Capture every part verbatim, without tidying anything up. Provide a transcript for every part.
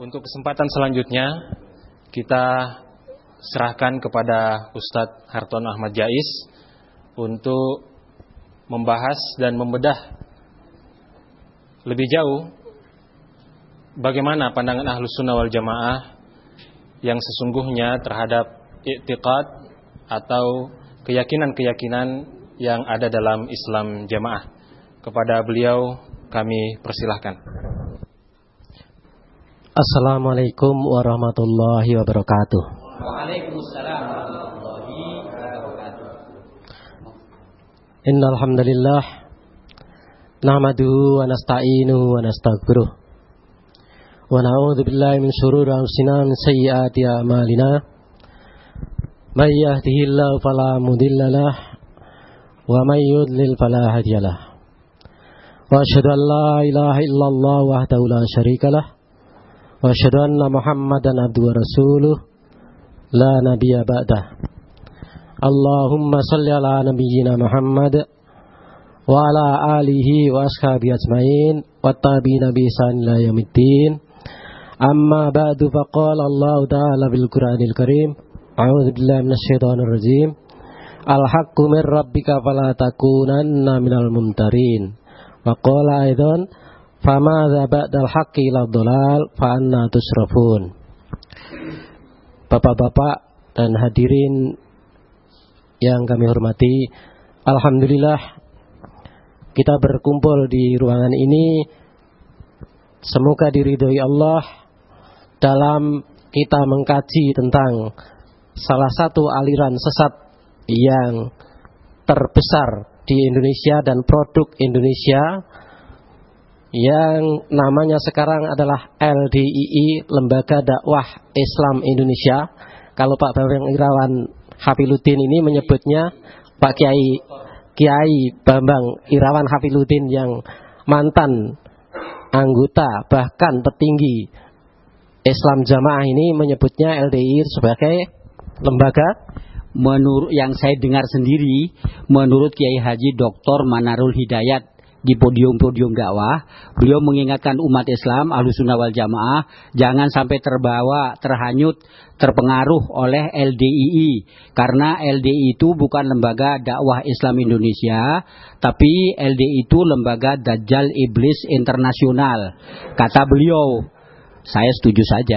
Untuk kesempatan selanjutnya kita serahkan kepada Ustadz Hartono Ahmad Jais untuk membahas dan membedah lebih jauh bagaimana pandangan Ahlus Sunnah wal Jamaah yang sesungguhnya terhadap i'tiqad atau keyakinan-keyakinan yang ada dalam Islam Jamaah. Kepada beliau kami persilahkan. Assalamualaikum warahmatullahi wabarakatuh. Waalaikumsalam warahmatullahi wabarakatuh. Innal hamdalillah nahmaduhu wa nasta'inuhu wa nastaghfiruh wa na'udzu billahi min shururi anfusina wa min sayyiati a'malina. May yahdihillahu fala mudilla lahu wa may yudlil fala hadiya lahu. Wa asyhadu an la ilaha illallah wahdahu la syarika lahu wa asyhadu anna Muhammadan abduhu wa rasuluh la nabiyya ba'dah. Allahumma shalli ala nabiyyina Muhammad wa ala alihi wa ashabihi ajmain wa tabi'ina bi ihsan ila yaumiddin. Amma ba'du, faqala Allah ta'ala bil Qur'anil Karim, a'udzu billahi minasy syaithanir rajim. Al-haqqu mir rabbika fala takunanna minal mumtarin. Wa qala aidan famadza ba'dal haqqi illa dhalal fa anna tusrafun. Bapak-bapak dan hadirin yang kami hormati, alhamdulillah kita berkumpul di ruangan ini semoga diridhoi Allah dalam kita mengkaji tentang salah satu aliran sesat yang terbesar di Indonesia dan produk Indonesia yang namanya sekarang adalah L D I I, Lembaga Dakwah Islam Indonesia. Kalau Pak Bambang Irawan Hafiluddin ini menyebutnya Pak Kiai Kiai Bambang Irawan Hafiluddin yang mantan anggota bahkan petinggi Islam Jamaah ini menyebutnya L D I I sebagai lembaga. Menurut yang saya dengar sendiri, menurut Kiai Haji Doktor Manarul Hidayat di podium-podium dakwah, beliau mengingatkan umat Islam Ahlus Sunnah wal Jamaah jangan sampai terbawa, terhanyut, terpengaruh oleh L D I I, karena L D I I itu bukan lembaga dakwah Islam Indonesia, tapi L D I I itu lembaga Dajjal Iblis Internasional. Kata beliau, saya setuju saja.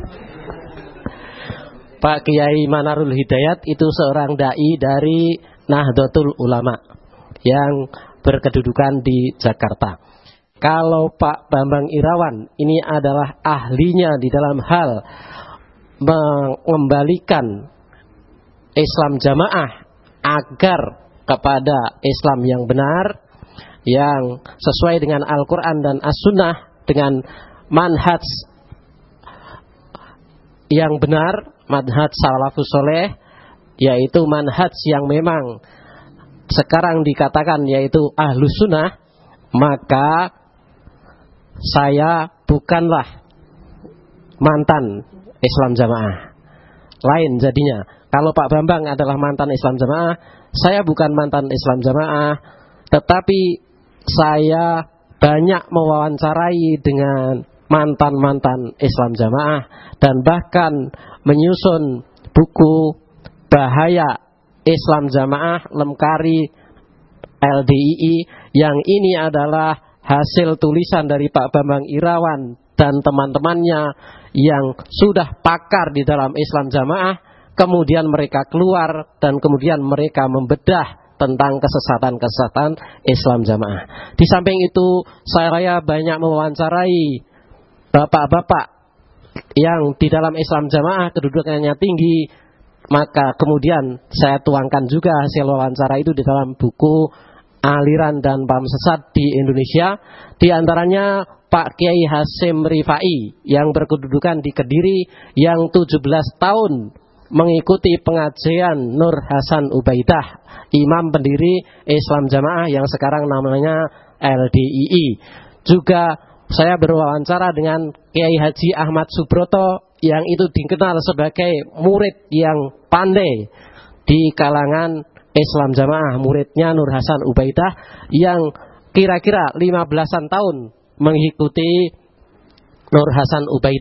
Pak Kiai Manarul Hidayat itu seorang dai dari Nahdlatul Ulama yang berkedudukan di Jakarta. Kalau Pak Bambang Irawan ini adalah ahlinya di dalam hal mengembalikan Islam Jamaah agar kepada Islam yang benar, yang sesuai dengan Al-Quran dan As-Sunnah, dengan manhaj yang benar, manhaj salafus soleh, yaitu manhaj yang memang sekarang dikatakan yaitu Ahlus Sunnah, maka saya bukanlah mantan Islam Jamaah. Lain jadinya. Kalau Pak Bambang adalah mantan Islam Jamaah, saya bukan mantan Islam Jamaah, tetapi saya banyak mewawancarai dengan mantan-mantan Islam Jamaah dan bahkan menyusun buku Bahaya Islam Jamaah Lemkari L D I I, yang ini adalah hasil tulisan dari Pak Bambang Irawan dan teman-temannya yang sudah pakar di dalam Islam Jamaah. Kemudian mereka keluar dan kemudian mereka membedah tentang kesesatan-kesesatan Islam Jamaah. Di samping itu saya banyak mewawancarai bapak-bapak yang di dalam Islam Jamaah kedudukannya tinggi, maka kemudian saya tuangkan juga hasil wawancara itu di dalam buku Aliran dan Paham Sesat di Indonesia. Di antaranya Pak Kiai Hasyim Rifai yang berkedudukan di Kediri, yang tujuh belas tahun mengikuti pengajian Nur Hasan Ubaidah, imam pendiri Islam Jamaah yang sekarang namanya L D I I. Juga saya berwawancara dengan Kiai Haji Ahmad Subroto yang itu dikenal sebagai murid yang pandai di kalangan Islam Jamaah, muridnya Nur Hasan Ubaidah yang kira-kira lima belasan tahun mengikuti Nur Hasan Ubaidah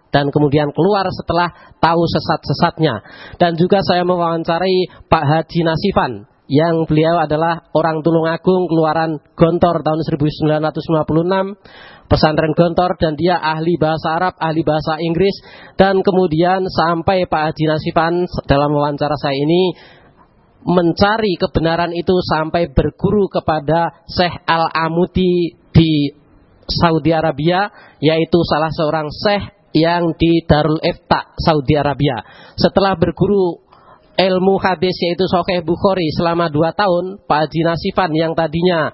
dan kemudian keluar setelah tahu sesat-sesatnya. Dan juga saya mewawancarai Pak Haji Nasifan, yang beliau adalah orang Tulungagung, keluaran Gontor tahun seribu sembilan ratus lima puluh enam, pesantren Gontor, dan dia ahli bahasa Arab, ahli bahasa Inggris. Dan kemudian sampai Pak Haji Nasifan dalam wawancara saya ini mencari kebenaran itu sampai berguru kepada Syekh Al-Amudi di Saudi Arabia, yaitu salah seorang syekh yang di Darul Ifta Saudi Arabia. Setelah berguru ilmu hadis yaitu Sahih Bukhari selama dua tahun, Pak Haji Nasifan yang tadinya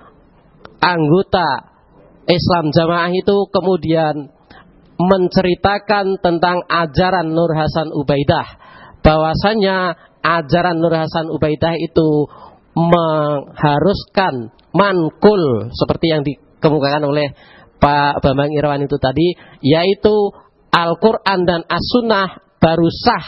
anggota Islam Jamaah itu kemudian menceritakan tentang ajaran Nur Hasan Ubaidah, bahwasanya ajaran Nur Hasan Ubaidah itu mengharuskan mankul seperti yang dikemukakan oleh Pak Bambang Irawan itu tadi, yaitu Al-Quran dan As-Sunnah baru sah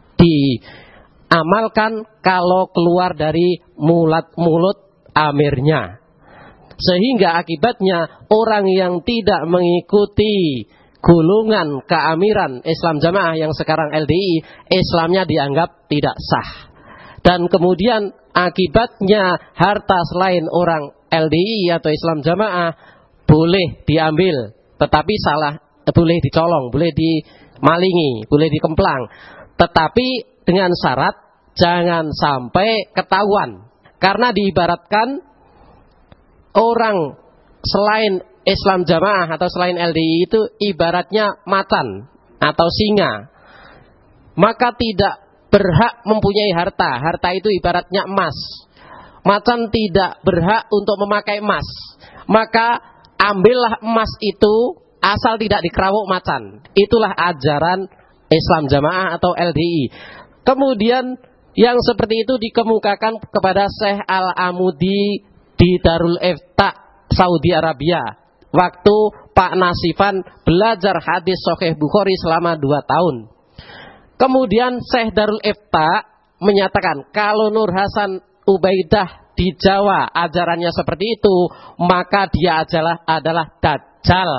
diamalkan kalau keluar dari mulut mulut amirnya. Sehingga akibatnya orang yang tidak mengikuti golongan keamiran Islam Jamaah yang sekarang L D I, Islamnya dianggap tidak sah. Dan kemudian akibatnya harta selain orang L D I atau Islam Jamaah boleh diambil, tetapi salah, boleh dicolong, boleh dimalingi, boleh dikemplang, tetapi dengan syarat jangan sampai ketahuan. Karena diibaratkan orang selain Islam Jamaah atau selain L D I itu ibaratnya macan atau singa, maka tidak berhak mempunyai harta. Harta itu ibaratnya emas. Macan tidak berhak untuk memakai emas, maka ambillah emas itu asal tidak dikerawuk macan. Itulah ajaran Islam Jamaah atau L D I. Kemudian yang seperti itu dikemukakan kepada Syekh Al-Amudi di Darul Ifta Saudi Arabia, waktu Pak Nasifan belajar hadis Sahih Bukhari selama dua tahun. Kemudian Syekh Darul Ifta menyatakan kalau Nur Hasan Ubaidah di Jawa ajarannya seperti itu, maka dia adalah adalah Dajjal.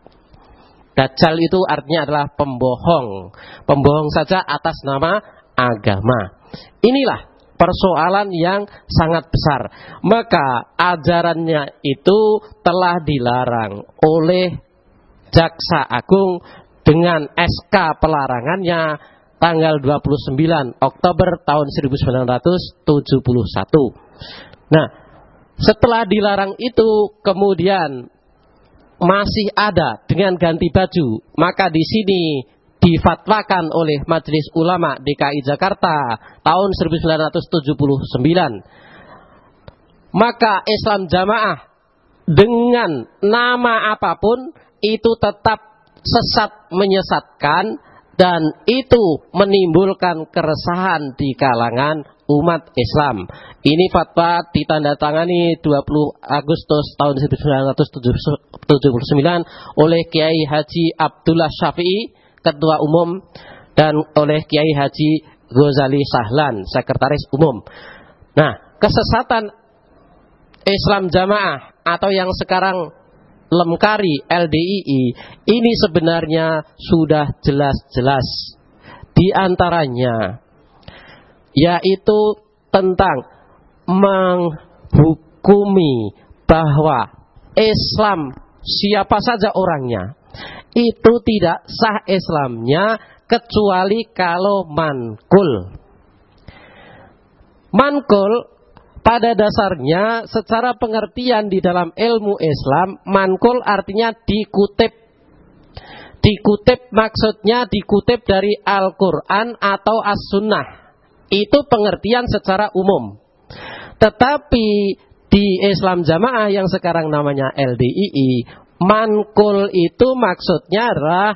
Dajjal itu artinya adalah pembohong. Pembohong saja atas nama agama. Inilah persoalan yang sangat besar. Maka ajarannya itu telah dilarang oleh Jaksa Agung dengan S K pelarangannya tanggal dua puluh sembilan Oktober tahun seribu sembilan ratus tujuh puluh satu. Nah, setelah dilarang itu kemudian masih ada dengan ganti baju, maka di sini difatwakan oleh Majelis Ulama D K I Jakarta tahun seribu sembilan ratus tujuh puluh sembilan. Maka Islam Jamaah dengan nama apapun itu tetap sesat menyesatkan, dan itu menimbulkan keresahan di kalangan umat Islam. Ini fatwa ditandatangani dua puluh Agustus tahun seribu sembilan ratus tujuh puluh sembilan oleh Kiai Haji Abdullah Syafi'i, Ketua Umum, dan oleh Kiai Haji Ghazali Sahlan, Sekretaris Umum. Nah, kesesatan Islam Jamaah atau yang sekarang Lemkari L D I I ini sebenarnya sudah jelas-jelas. Di antaranya yaitu tentang menghukumi bahwa Islam siapa saja orangnya itu tidak sah Islamnya kecuali kalau mankul. Mankul pada dasarnya secara pengertian di dalam ilmu Islam, mankul artinya dikutip. Dikutip maksudnya dikutip dari Al-Quran atau As-Sunnah. Itu pengertian secara umum. Tetapi di Islam Jamaah yang sekarang namanya L D I I, mankul itu maksudnya adalah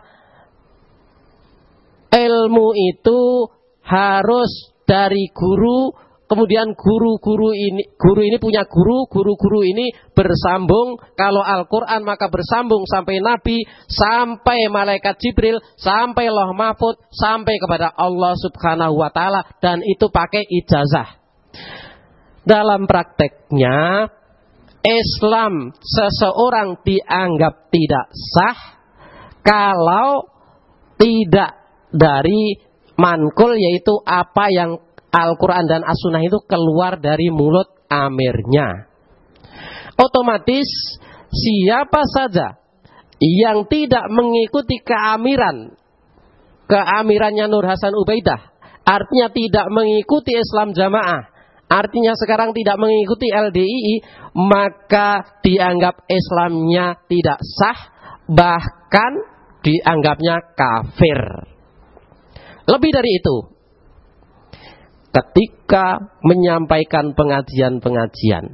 ilmu itu harus dari guru. Kemudian guru-guru ini, guru ini punya guru, guru-guru ini bersambung. Kalau Al-Quran maka bersambung sampai Nabi, sampai Malaikat Jibril, sampai Lauh Mahfud, sampai kepada Allah Subhanahu Wa Taala, dan itu pakai ijazah. Dalam prakteknya, Islam seseorang dianggap tidak sah kalau tidak dari manqul, yaitu apa yang Al-Quran dan As-Sunnah itu keluar dari mulut amirnya. Otomatis siapa saja yang tidak mengikuti keamiran keamirannya Nur Hasan Ubaidah, artinya tidak mengikuti Islam Jamaah, artinya sekarang tidak mengikuti L D I I, maka dianggap Islamnya tidak sah, bahkan dianggapnya kafir. Lebih dari itu, ketika menyampaikan pengajian-pengajian,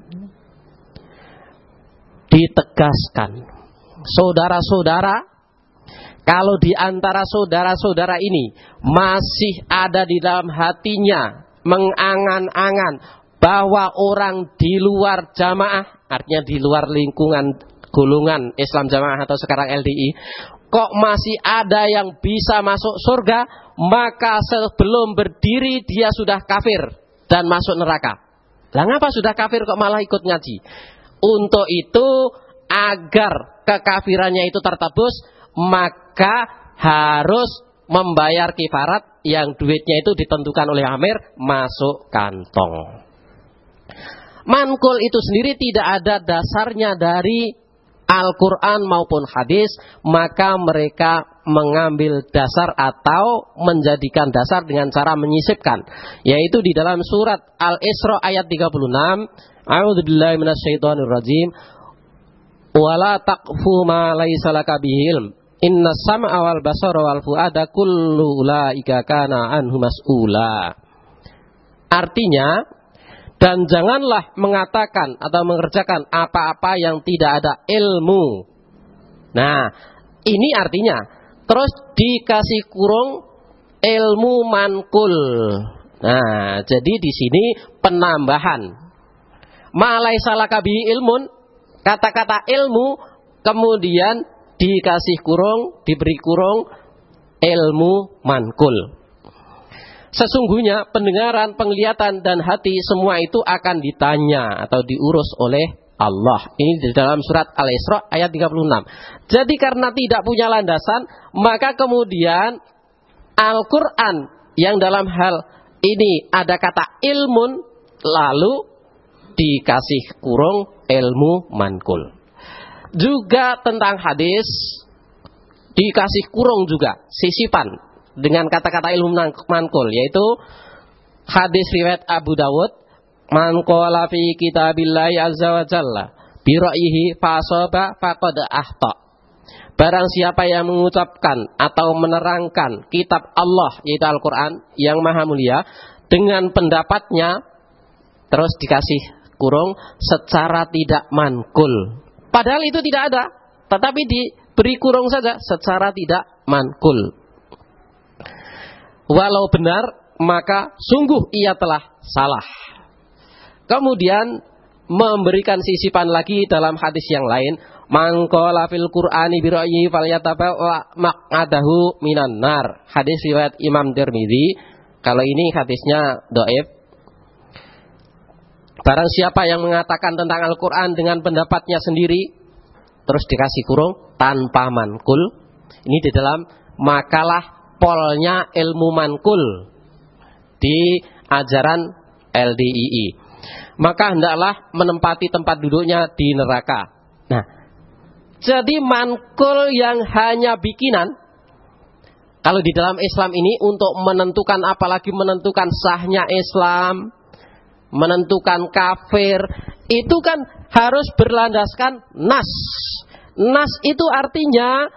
ditegaskan, saudara-saudara, kalau di antara saudara-saudara ini masih ada di dalam hatinya mengangan-angan bahwa orang di luar jamaah, artinya di luar lingkungan golongan Islam Jamaah atau sekarang L D I, kok masih ada yang bisa masuk surga, maka sebelum berdiri dia sudah kafir dan masuk neraka. Lah ngapa sudah kafir kok malah ikut ngaji? Untuk itu, agar kekafirannya itu tertebus, maka harus membayar kifarat yang duitnya itu ditentukan oleh amir, masuk kantong. Manqul itu sendiri tidak ada dasarnya dari Al-Quran maupun hadis, maka mereka mengambil dasar atau menjadikan dasar dengan cara menyisipkan, yaitu di dalam surat Al-Isra ayat tiga puluh enam, A'udzubillahi minasyaitonirrajim, wala taqfu ma laisa laka bihi ilm, inna sam'a wal basara wal fuada kullu ulaika kana anhu mas'ula. Artinya, dan janganlah mengatakan atau mengerjakan apa-apa yang tidak ada ilmu. Nah, ini artinya terus dikasih kurung ilmu manqul. Nah, jadi di sini penambahan. Ma laisa laka bihi ilmun, kata-kata ilmu kemudian dikasih kurung, diberi kurung ilmu manqul. Sesungguhnya pendengaran, penglihatan dan hati semua itu akan ditanya atau diurus oleh Allah. Ini di dalam surat Al-Isra ayat tiga puluh enam. Jadi karena tidak punya landasan, maka kemudian Al-Quran yang dalam hal ini ada kata ilmun, lalu dikasih kurung ilmu manqul. Juga tentang hadis dikasih kurung juga, sisipan dengan kata-kata ilmu manqul, yaitu hadis riwayat Abu Dawud, man qala fi kitabillahi azza wa jalla bi ra'yihi fasaba faqad ahta. Barang siapa yang mengucapkan atau menerangkan kitab Allah, yaitu Al-Quran yang maha mulia, dengan pendapatnya, terus dikasih kurung, secara tidak manqul. Padahal itu tidak ada, tetapi diberi kurung saja, secara tidak manqul. Walau benar, maka sungguh ia telah salah. Kemudian memberikan sisipan lagi dalam hadis yang lain, man qala fil Qur'ani bi ra'yi falyatabawa maq'adahu minan nar. Hadis riwayat Imam Tirmidzi. Kalau ini hadisnya dhaif. Barang siapa yang mengatakan tentang Al-Qur'an dengan pendapatnya sendiri, terus dikasih kurung tanpa manqul. Ini di dalam makalah polnya ilmu manqul di ajaran L D I I. Maka hendaklah menempati tempat duduknya di neraka. Nah, jadi manqul yang hanya bikinan, kalau di dalam Islam ini untuk menentukan, apalagi menentukan sahnya Islam, menentukan kafir, itu kan harus berlandaskan nas. Nas itu artinya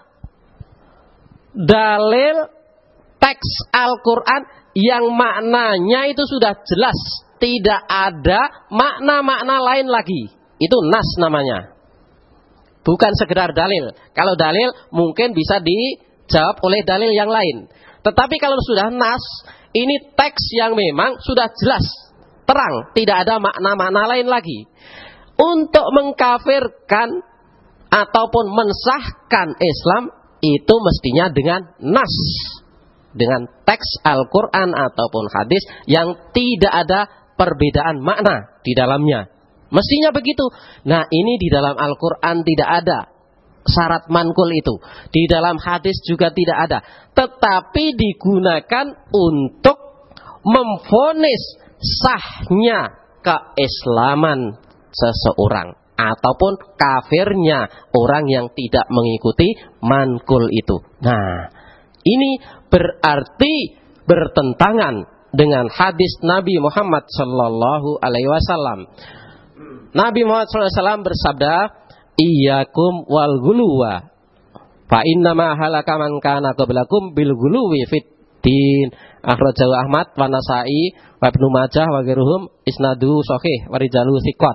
dalil teks Al-Quran yang maknanya itu sudah jelas, tidak ada makna-makna lain lagi. Itu nas namanya, bukan sekedar dalil. Kalau dalil mungkin bisa dijawab oleh dalil yang lain, tetapi kalau sudah nas, ini teks yang memang sudah jelas, terang, tidak ada makna-makna lain lagi. Untuk mengkafirkan ataupun mensahkan Islam itu mestinya dengan nas, dengan teks Al-Quran ataupun hadis yang tidak ada perbedaan makna di dalamnya. Mestinya begitu. Nah, ini di dalam Al-Quran tidak ada. syarat mankul itu. Di dalam hadis juga tidak ada. Tetapi digunakan untuk memvonis sahnya keislaman seseorang ataupun kafirnya orang yang tidak mengikuti mankul itu. Nah, ini berarti bertentangan dengan hadis Nabi Muhammad sallallahu alaihi wasallam. Nabi Muhammad sallallahu alaihi wasallam bersabda, "Iyyakum wal ghuluwa, fa inna ma halaka man kana qablakum bil ghuluwi fid din." Akhrajahu Ahmad wa Nasa'i wa Ibnu Majah wa ghairuhum isnadu sahih wa rijalu thiqat.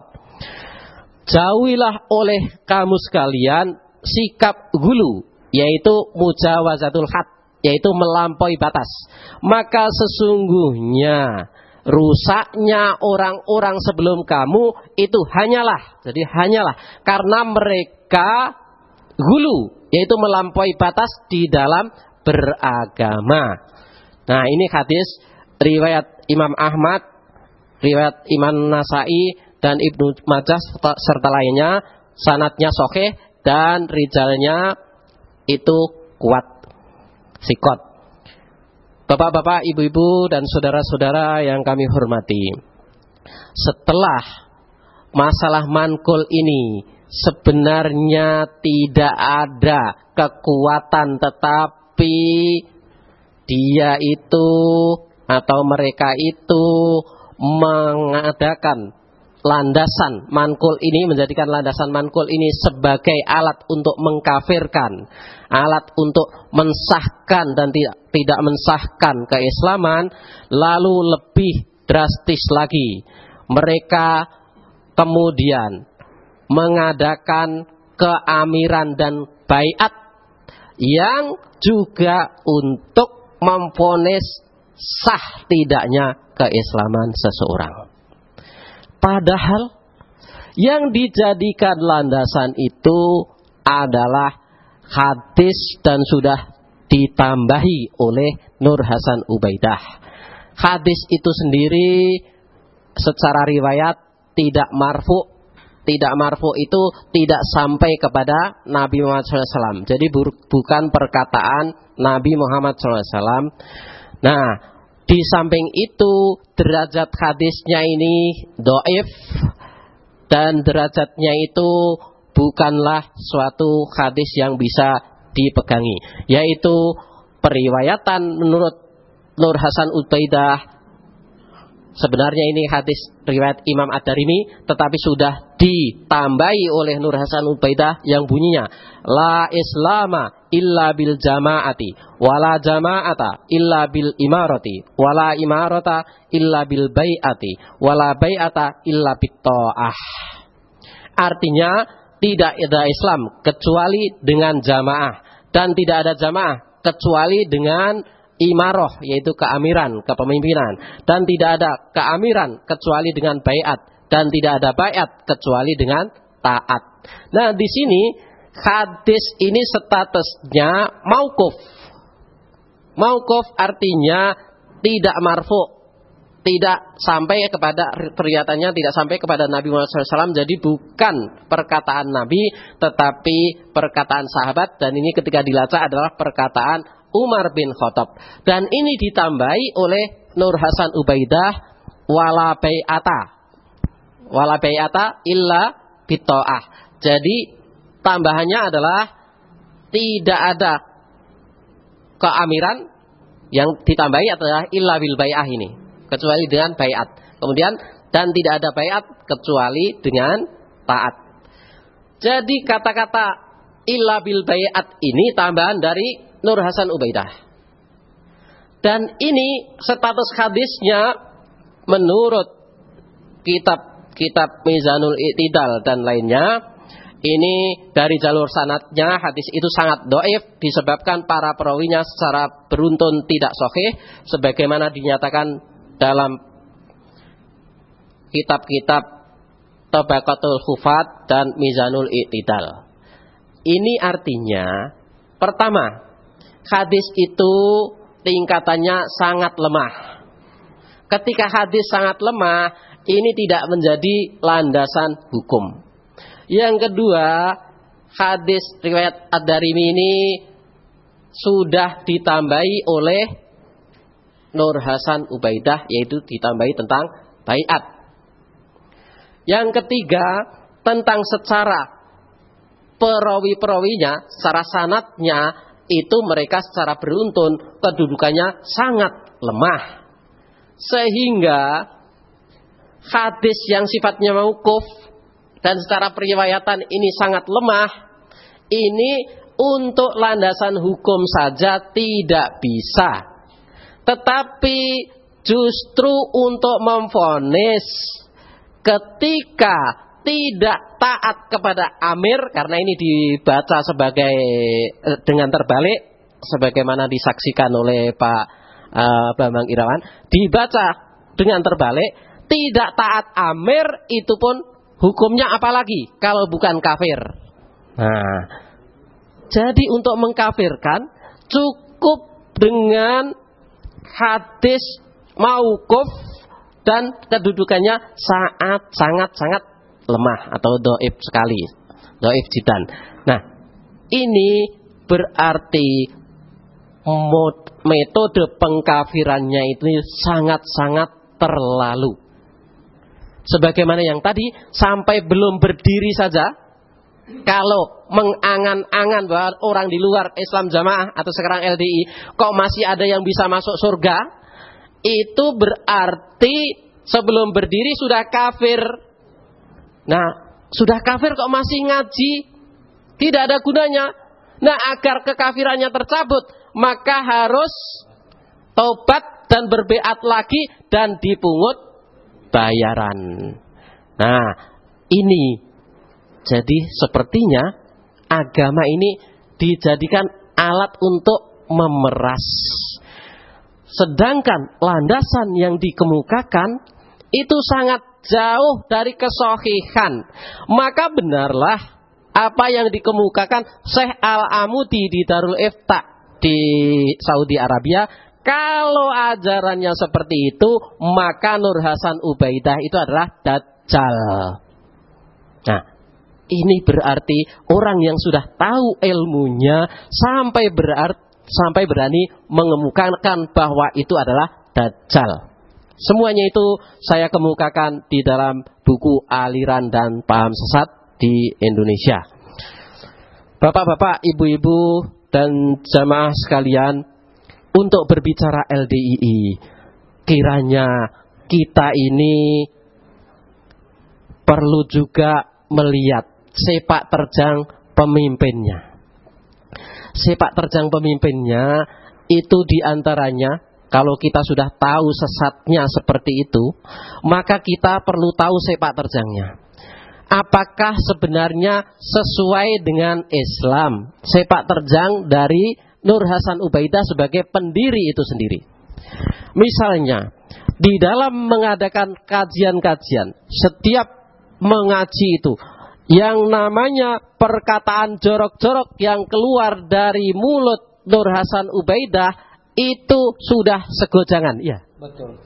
Jauhilah oleh kamu sekalian sikap gulu, yaitu mujawazatul had, yaitu melampaui batas. Maka sesungguhnya rusaknya orang-orang sebelum kamu itu hanyalah, jadi hanyalah karena mereka gulu, yaitu melampaui batas di dalam beragama. Nah, ini hadis riwayat Imam Ahmad, riwayat Imam Nasa'i dan Ibnu Majah serta lainnya, sanadnya sahih dan rijalnya itu kuat, sikot. Bapak-bapak, ibu-ibu dan saudara-saudara yang kami hormati, setelah masalah mankul ini sebenarnya tidak ada kekuatan, tetapi dia itu atau mereka itu mengadakan landasan mankul ini, menjadikan landasan mankul ini sebagai alat untuk mengkafirkan, alat untuk mensahkan dan tidak tidak mensahkan keislaman. Lalu lebih drastis lagi, mereka kemudian mengadakan keamiran dan baiat yang juga untuk memvonis sah tidaknya keislaman seseorang. Padahal yang dijadikan landasan itu adalah hadis dan sudah ditambahi oleh Nur Hasan Ubaidah. Hadis itu sendiri secara riwayat tidak marfu. Tidak marfu itu tidak sampai kepada Nabi Muhammad shallallahu alaihi wasallam. Jadi bukan perkataan Nabi Muhammad shallallahu alaihi wasallam. Nah, di samping itu derajat hadisnya ini dhaif dan derajatnya itu bukanlah suatu hadis yang bisa dipegangi, yaitu periwayatan menurut Nur Hasan Ubaidah. Sebenarnya ini hadis riwayat Imam Ad-Darimi, tetapi sudah ditambahi oleh Nur Hasan Ubaidah yang bunyinya, la islama illa bil jama'ati, wala jama'ata illa bil imarati, wala imarata illa bil bai'ati, wala bai'ata illa bit ta'ah. Artinya tidak ada Islam kecuali dengan jamaah, dan tidak ada jamaah kecuali dengan imaroh, yaitu keamiran, kepemimpinan, dan tidak ada keamiran kecuali dengan baiat, dan tidak ada baiat kecuali dengan taat. Nah, di sini hadis ini statusnya mauquf. Mauquf artinya tidak marfu, tidak sampai kepada, pernyataannya tidak sampai kepada Nabi Muhammad shallallahu alaihi wasallam. Jadi bukan perkataan Nabi, tetapi perkataan sahabat, dan ini ketika dilacak adalah perkataan Umar bin Khattab. Dan ini ditambahi oleh Nur Hasan Ubaidah, wala bai'ata, wala bai'ata illa bita'ah. Jadi tambahannya adalah tidak ada keamiran, yang ditambahi adalah illa bil bai'ah ini, kecuali dengan bai'at. Kemudian dan tidak ada bai'at kecuali dengan taat. Jadi kata-kata illa bil bai'at ini tambahan dari Nur Hasan Ubaidah. Dan ini status hadisnya menurut kitab-kitab Mizanul I'tidal dan lainnya, ini dari jalur sanadnya hadis itu sangat dhaif disebabkan para perawinya secara beruntun tidak sahih, sebagaimana dinyatakan dalam kitab-kitab Tabaqatul Hufat dan Mizanul I'tidal. Ini artinya, pertama, hadis itu tingkatannya sangat lemah. Ketika hadis sangat lemah, ini tidak menjadi landasan hukum. Yang kedua, hadis riwayat Ad-Darimi ini sudah ditambahi oleh Nur Hasan Ubaidah, yaitu ditambahi tentang baiat. Yang ketiga, tentang secara perawi-perawinya, secara sanadnya itu mereka secara beruntun kedudukannya sangat lemah. Sehingga hadis yang sifatnya mauquf dan secara periwayatan ini sangat lemah, ini untuk landasan hukum saja tidak bisa. Tetapi justru untuk memvonis ketika tidak taat kepada amir, karena ini dibaca sebagai dengan terbalik sebagaimana disaksikan oleh Pak uh, Bambang Irawan, dibaca dengan terbalik, tidak taat amir itu pun hukumnya apalagi kalau bukan kafir. Nah, jadi untuk mengkafirkan cukup dengan hadis mauquf dan kedudukannya sangat sangat sangat lemah atau dhaif sekali, dhaif jidan. Nah, ini berarti metode pengkafirannya itu sangat-sangat terlalu. Sebagaimana yang tadi, sampai belum berdiri saja, kalau mengangan-angan bahwa orang di luar Islam Jamaah atau sekarang L D I kok masih ada yang bisa masuk surga, itu berarti sebelum berdiri sudah kafir. Nah, sudah kafir kok masih ngaji, tidak ada gunanya. Nah, agar kekafirannya tercabut, maka harus taubat dan berbeat lagi dan dipungut bayaran. Nah, ini jadi sepertinya agama ini dijadikan alat untuk memeras. Sedangkan landasan yang dikemukakan itu sangat jauh dari kesohihan. Maka benarlah apa yang dikemukakan Syekh Al-Amudi di Darul Ifta di Saudi Arabia. Kalau ajarannya seperti itu, maka Nur Hasan Ubaidah itu adalah Dajjal. Nah, ini berarti orang yang sudah tahu ilmunya sampai berarti, sampai berani mengemukakan bahwa itu adalah Dajjal. Semuanya itu saya kemukakan di dalam buku Aliran dan Paham Sesat di Indonesia. Bapak-bapak, ibu-ibu dan jamaah sekalian, untuk berbicara L D I I, kiranya kita ini perlu juga melihat sepak terjang pemimpinnya. Sepak terjang pemimpinnya itu diantaranya, kalau kita sudah tahu sesatnya seperti itu, maka kita perlu tahu sepak terjangnya. Apakah sebenarnya sesuai dengan Islam sepak terjang dari Nur Hasan Ubaidah sebagai pendiri itu sendiri? Misalnya, di dalam mengadakan kajian-kajian, setiap mengaji itu, yang namanya perkataan jorok-jorok yang keluar dari mulut Nur Hasan Ubaidah itu sudah segojangan, ya. Betul.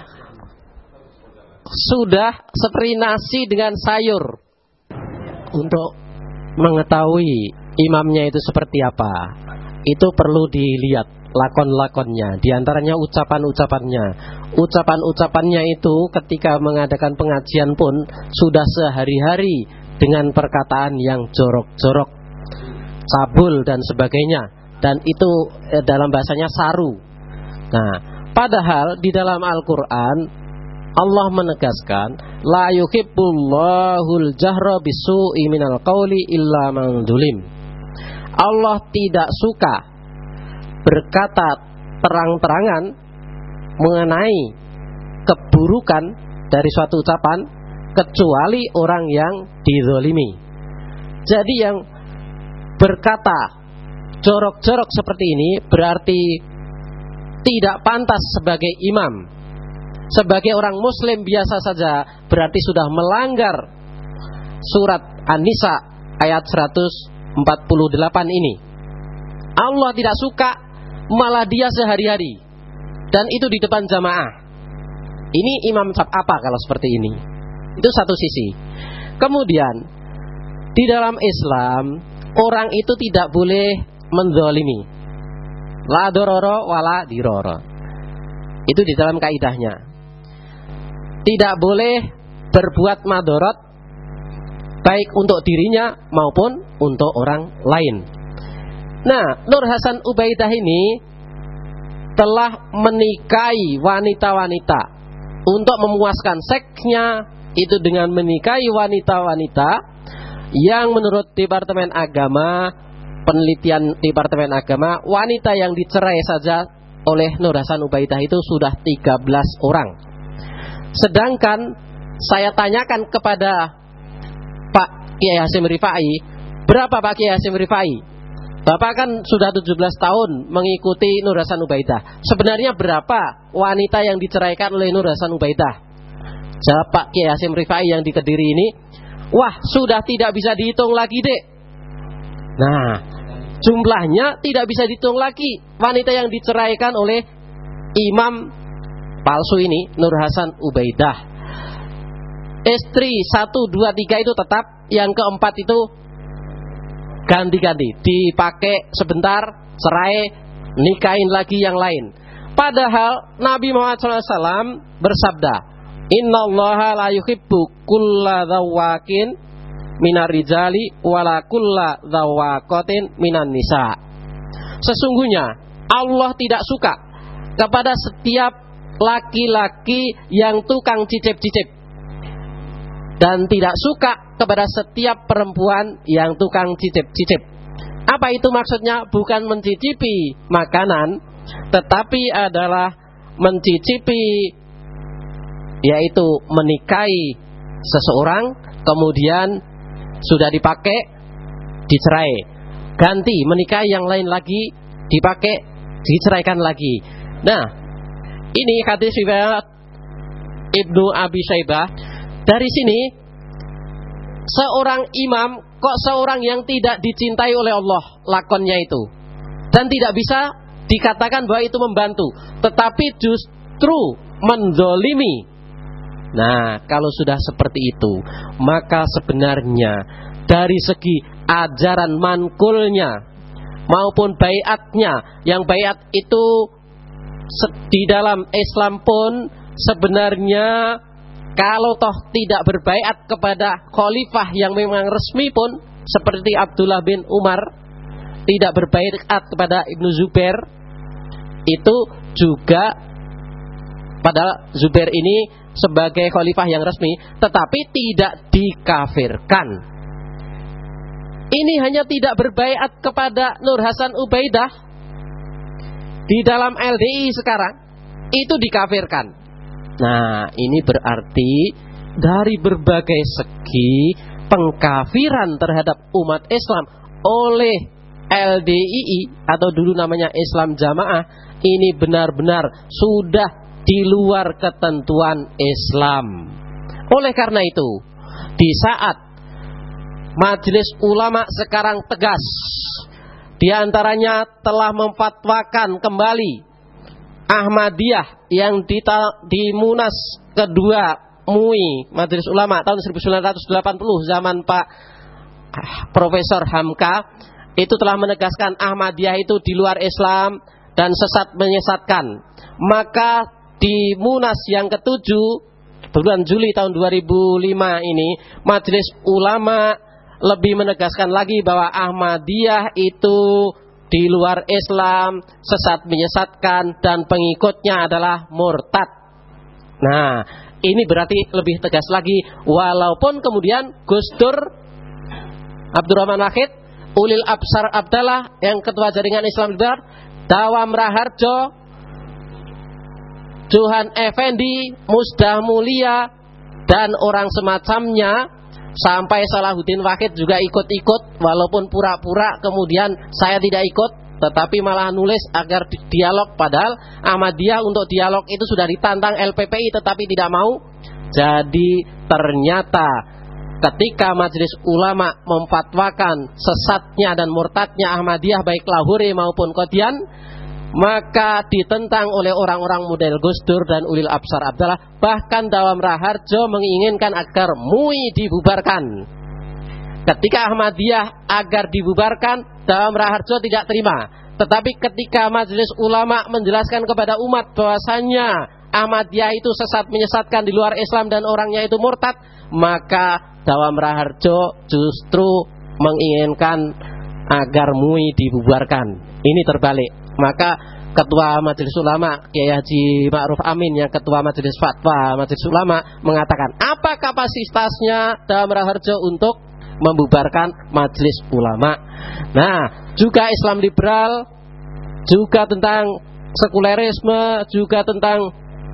Sudah seperti nasi dengan sayur. Untuk mengetahui imamnya itu seperti apa, itu perlu dilihat lakon-lakonnya, diantaranya ucapan-ucapannya. Ucapan-ucapannya itu ketika mengadakan pengajian pun sudah sehari-hari dengan perkataan yang jorok-jorok, cabul dan sebagainya. Dan itu eh, dalam bahasanya saru. Nah, padahal di dalam Al-Quran Allah menegaskan, la yuhibbullahul jahra bisu'i minal qawli illa man zulim. Allah tidak suka berkata terang-terangan mengenai keburukan dari suatu ucapan kecuali orang yang dizalimi. Jadi yang berkata jorok-jorok seperti ini berarti tidak pantas sebagai imam. Sebagai orang muslim biasa saja berarti sudah melanggar surat An-Nisa ayat seratus empat puluh delapan ini. Allah tidak suka, malah dia sehari-hari, dan itu di depan jamaah. Ini imam apa kalau seperti ini? Itu satu sisi. Kemudian di dalam Islam orang itu tidak boleh menzalimi. La dororo wala diroro. Itu di dalam kaidahnya. Tidak boleh berbuat madorot baik untuk dirinya maupun untuk orang lain. Nah, Nur Hasan Ubaidah ini telah menikahi wanita-wanita untuk memuaskan seksnya, itu dengan menikahi wanita-wanita yang menurut Departemen Agama, penelitian Departemen Agama, wanita yang dicerai saja oleh Nur Hasan Ubaidah itu sudah tiga belas orang. Sedangkan saya tanyakan kepada Pak Kiai Hasyim Rifai, berapa Pak Kiai Hasyim Rifai? Bapak kan sudah tujuh belas tahun mengikuti Nur Hasan Ubaidah. Sebenarnya berapa wanita yang diceraikan oleh Nur Hasan Ubaidah? Jawab Pak Kiai Hasyim Rifai yang di Kediri ini, wah sudah tidak bisa dihitung lagi dek. Nah, jumlahnya tidak bisa dihitung lagi wanita yang diceraikan oleh imam palsu ini, Nur Hasan Ubaidah. Istri satu, dua, tiga itu tetap, yang keempat itu ganti-ganti, dipakai sebentar, cerai, nikahin lagi yang lain. Padahal Nabi Muhammad shallallahu alaihi wasallam bersabda, Innallaha la yuhibbu kulla dhawakin minar rijali wala kulla dhawaqatin minan nisa. Sesungguhnya Allah tidak suka kepada setiap laki-laki yang tukang cicip-cicip, dan tidak suka kepada setiap perempuan yang tukang cicip-cicip. Apa itu maksudnya? Bukan mencicipi makanan, tetapi adalah mencicipi, yaitu menikahi seseorang, kemudian sudah dipakai, dicerai, ganti, menikahi yang lain lagi, dipakai, diceraikan lagi. Nah, ini hadis riwayat Ibnu Abi Syaibah. Dari sini, seorang imam kok seorang yang tidak dicintai oleh Allah lakonnya itu, dan tidak bisa dikatakan bahwa itu membantu, tetapi justru menzolimi. Nah, kalau sudah seperti itu, maka sebenarnya dari segi ajaran mankulnya maupun baiatnya, yang baiat itu di dalam Islam pun sebenarnya kalau toh tidak berbaiat kepada khalifah yang memang resmi pun, seperti Abdullah bin Umar tidak berbaiat kepada Ibnu Zubair, itu juga padahal Zubair ini sebagai khalifah yang resmi, tetapi tidak dikafirkan. Ini hanya tidak berbaiat kepada Nur Hasan Ubaidah di dalam L D I sekarang, itu dikafirkan. Nah, ini berarti dari berbagai segi pengkafiran terhadap umat Islam oleh L D I I atau dulu namanya Islam Jamaah ini benar-benar sudah di luar ketentuan Islam. Oleh karena itu, di saat Majelis Ulama sekarang tegas, di antaranya telah memfatwakan kembali Ahmadiyah yang di, di Munas kedua M U I Majelis Ulama tahun seribu sembilan ratus delapan puluh zaman Pak Profesor Hamka, itu telah menegaskan Ahmadiyah itu di luar Islam dan sesat menyesatkan. Maka di Munas yang ketujuh bulan Juli tahun dua ribu lima ini, Majelis Ulama lebih menegaskan lagi bahwa Ahmadiyah itu di luar Islam, sesat menyesatkan, dan pengikutnya adalah murtad. Nah, ini berarti lebih tegas lagi. Walaupun kemudian Gus Dur Abdurrahman Wahid, Ulil Absar Abdallah yang ketua jaringan Islam Liberal, Dawam Raharjo, Johan Effendi, Musdah Mulia, dan orang semacamnya, sampai Salahuddin Wahid juga ikut-ikut, walaupun pura-pura kemudian saya tidak ikut, tetapi malah nulis agar dialog. Padahal Ahmadiyah untuk dialog itu sudah ditantang L P P I tetapi tidak mau. Jadi ternyata ketika Majelis Ulama memfatwakan sesatnya dan murtadnya Ahmadiyah baik Lahore maupun Qadian, maka ditentang oleh orang-orang model Gus Dur dan Ulil Absar Abdallah. Bahkan Dawam Raharjo menginginkan agar M U I dibubarkan. Ketika Ahmadiyah agar dibubarkan, Dawam Raharjo tidak terima. Tetapi ketika majelis ulama menjelaskan kepada umat bahwasannya Ahmadiyah itu sesat, menyesatkan di luar Islam dan orangnya itu murtad, maka Dawam Raharjo justru menginginkan agar M U I dibubarkan. Ini terbalik. Maka Ketua Majelis Ulama Kiai Haji Ma'ruf Amin yang Ketua Majelis Fatwa Majelis Ulama mengatakan, apa kapasitasnya Dawam Raharjo untuk membubarkan Majelis Ulama. Nah, juga Islam liberal, juga tentang sekulerisme, juga tentang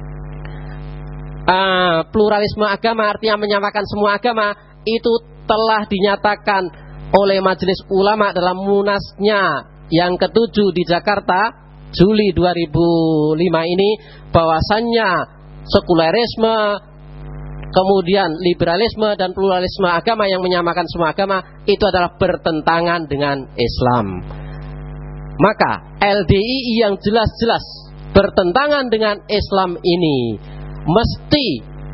uh, pluralisme agama, artinya menyamakan semua agama, itu telah dinyatakan oleh Majelis Ulama dalam munasnya yang ketujuh di Jakarta Juli dua ribu lima ini, bahwasannya sekulerisme, kemudian liberalisme dan pluralisme agama yang menyamakan semua agama itu adalah bertentangan dengan Islam. Maka L D I I yang jelas-jelas bertentangan dengan Islam ini mesti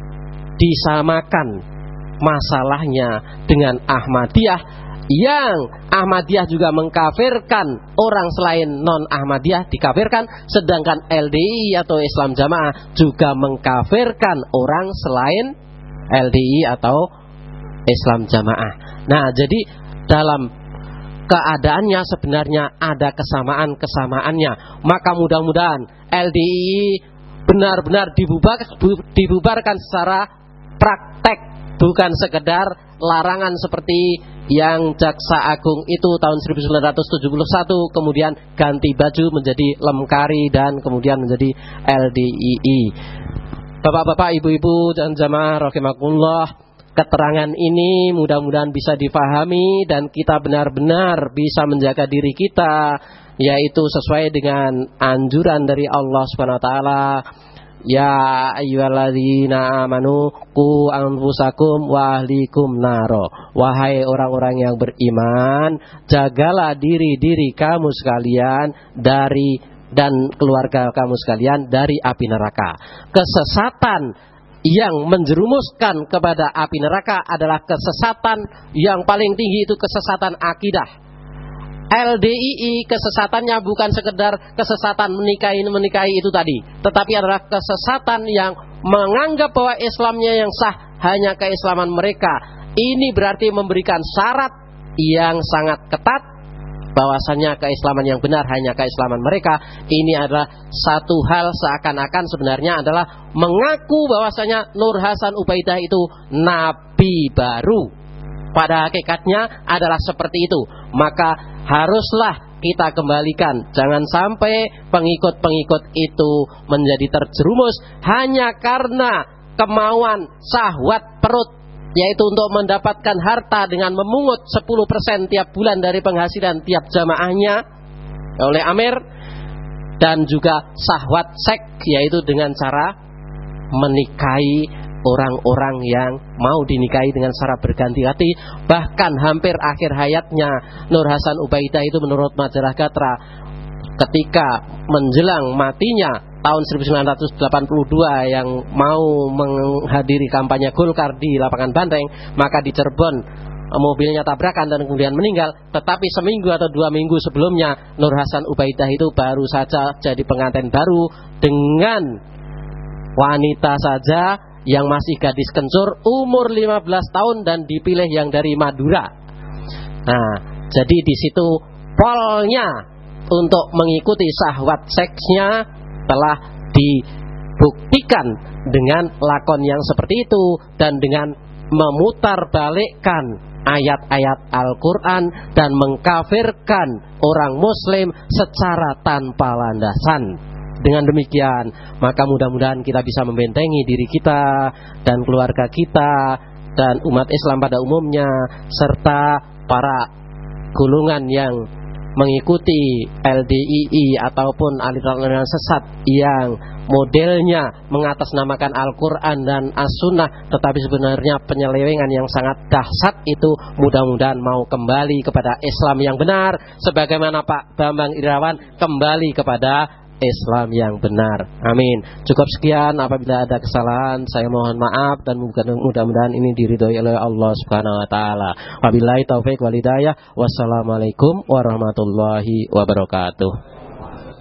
disamakan masalahnya dengan Ahmadiyah, yang Ahmadiyah juga mengkafirkan orang selain non-Ahmadiyah dikafirkan, sedangkan L D I I atau Islam Jamaah juga mengkafirkan orang selain L D I I atau Islam Jamaah. Nah, jadi dalam keadaannya sebenarnya ada kesamaan-kesamaannya. Maka mudah-mudahan L D I I benar-benar dibubar, dibubarkan secara praktek, bukan sekedar larangan seperti yang Jaksa Agung itu tahun seribu sembilan ratus tujuh puluh satu kemudian ganti baju menjadi Lemkari dan kemudian menjadi L D I I. Bapak-bapak, ibu-ibu dan jamaah rahimakumullah, keterangan ini mudah-mudahan bisa difahami dan kita benar-benar bisa menjaga diri kita, yaitu sesuai dengan anjuran dari Allah Subhanahu wa taala. Ya ayyuhalladzina amanu qu anfusakum wa ahlikum naro. Wahai orang-orang yang beriman, jagalah diri-diri kamu sekalian dari dan keluarga kamu sekalian dari api neraka. Kesesatan yang menjerumuskan kepada api neraka adalah kesesatan yang paling tinggi, itu kesesatan akidah. L D I I kesesatannya bukan sekedar kesesatan menikahi-menikahi itu tadi, tetapi adalah kesesatan yang menganggap bahwa Islamnya yang sah hanya keislaman mereka. Ini berarti memberikan syarat yang sangat ketat bahwasanya keislaman yang benar hanya keislaman mereka. Ini adalah satu hal seakan-akan sebenarnya adalah mengaku bahwasanya Nur Hasan Ubaidah itu nabi baru. Pada hakikatnya adalah seperti itu. Maka haruslah kita kembalikan. Jangan sampai pengikut-pengikut itu menjadi terjerumus hanya karena kemauan syahwat perut, yaitu untuk mendapatkan harta dengan memungut sepuluh persen tiap bulan dari penghasilan tiap jamaahnya oleh Amir, dan juga syahwat seks, yaitu dengan cara menikahi orang-orang yang mau dinikahi dengan cara berganti-ganti. Bahkan hampir akhir hayatnya Nur Hasan Ubaidah itu menurut majalah Gatra, ketika menjelang matinya tahun seribu sembilan ratus delapan puluh dua yang mau menghadiri kampanye Golkar di lapangan Banteng, maka di Cirebon mobilnya tabrakan dan kemudian meninggal. Tetapi seminggu atau dua minggu sebelumnya Nur Hasan Ubaidah itu baru saja jadi pengantin baru dengan wanita saja yang masih gadis kencur, umur lima belas tahun dan dipilih yang dari Madura. Nah, jadi di situ polnya untuk mengikuti syahwat seksnya telah dibuktikan dengan lakon yang seperti itu dan dengan memutarbalikkan ayat-ayat Al-Quran dan mengkafirkan orang Muslim secara tanpa landasan. Dengan demikian, maka mudah-mudahan kita bisa membentengi diri kita dan keluarga kita dan umat Islam pada umumnya, serta para golongan yang mengikuti L D I I ataupun aliran-aliran sesat yang modelnya mengatasnamakan Al-Quran dan As-Sunnah, tetapi sebenarnya penyelewengan yang sangat dahsyat itu, mudah-mudahan mau kembali kepada Islam yang benar, sebagaimana Pak Bambang Irawan kembali kepada Islam yang benar. Amin. Cukup sekian, apabila ada kesalahan saya mohon maaf, dan mudah-mudahan ini diridhoi oleh Allah Subhanahu wa taala. Wabillahi taufik wal hidayah. Wassalamualaikum warahmatullahi wabarakatuh.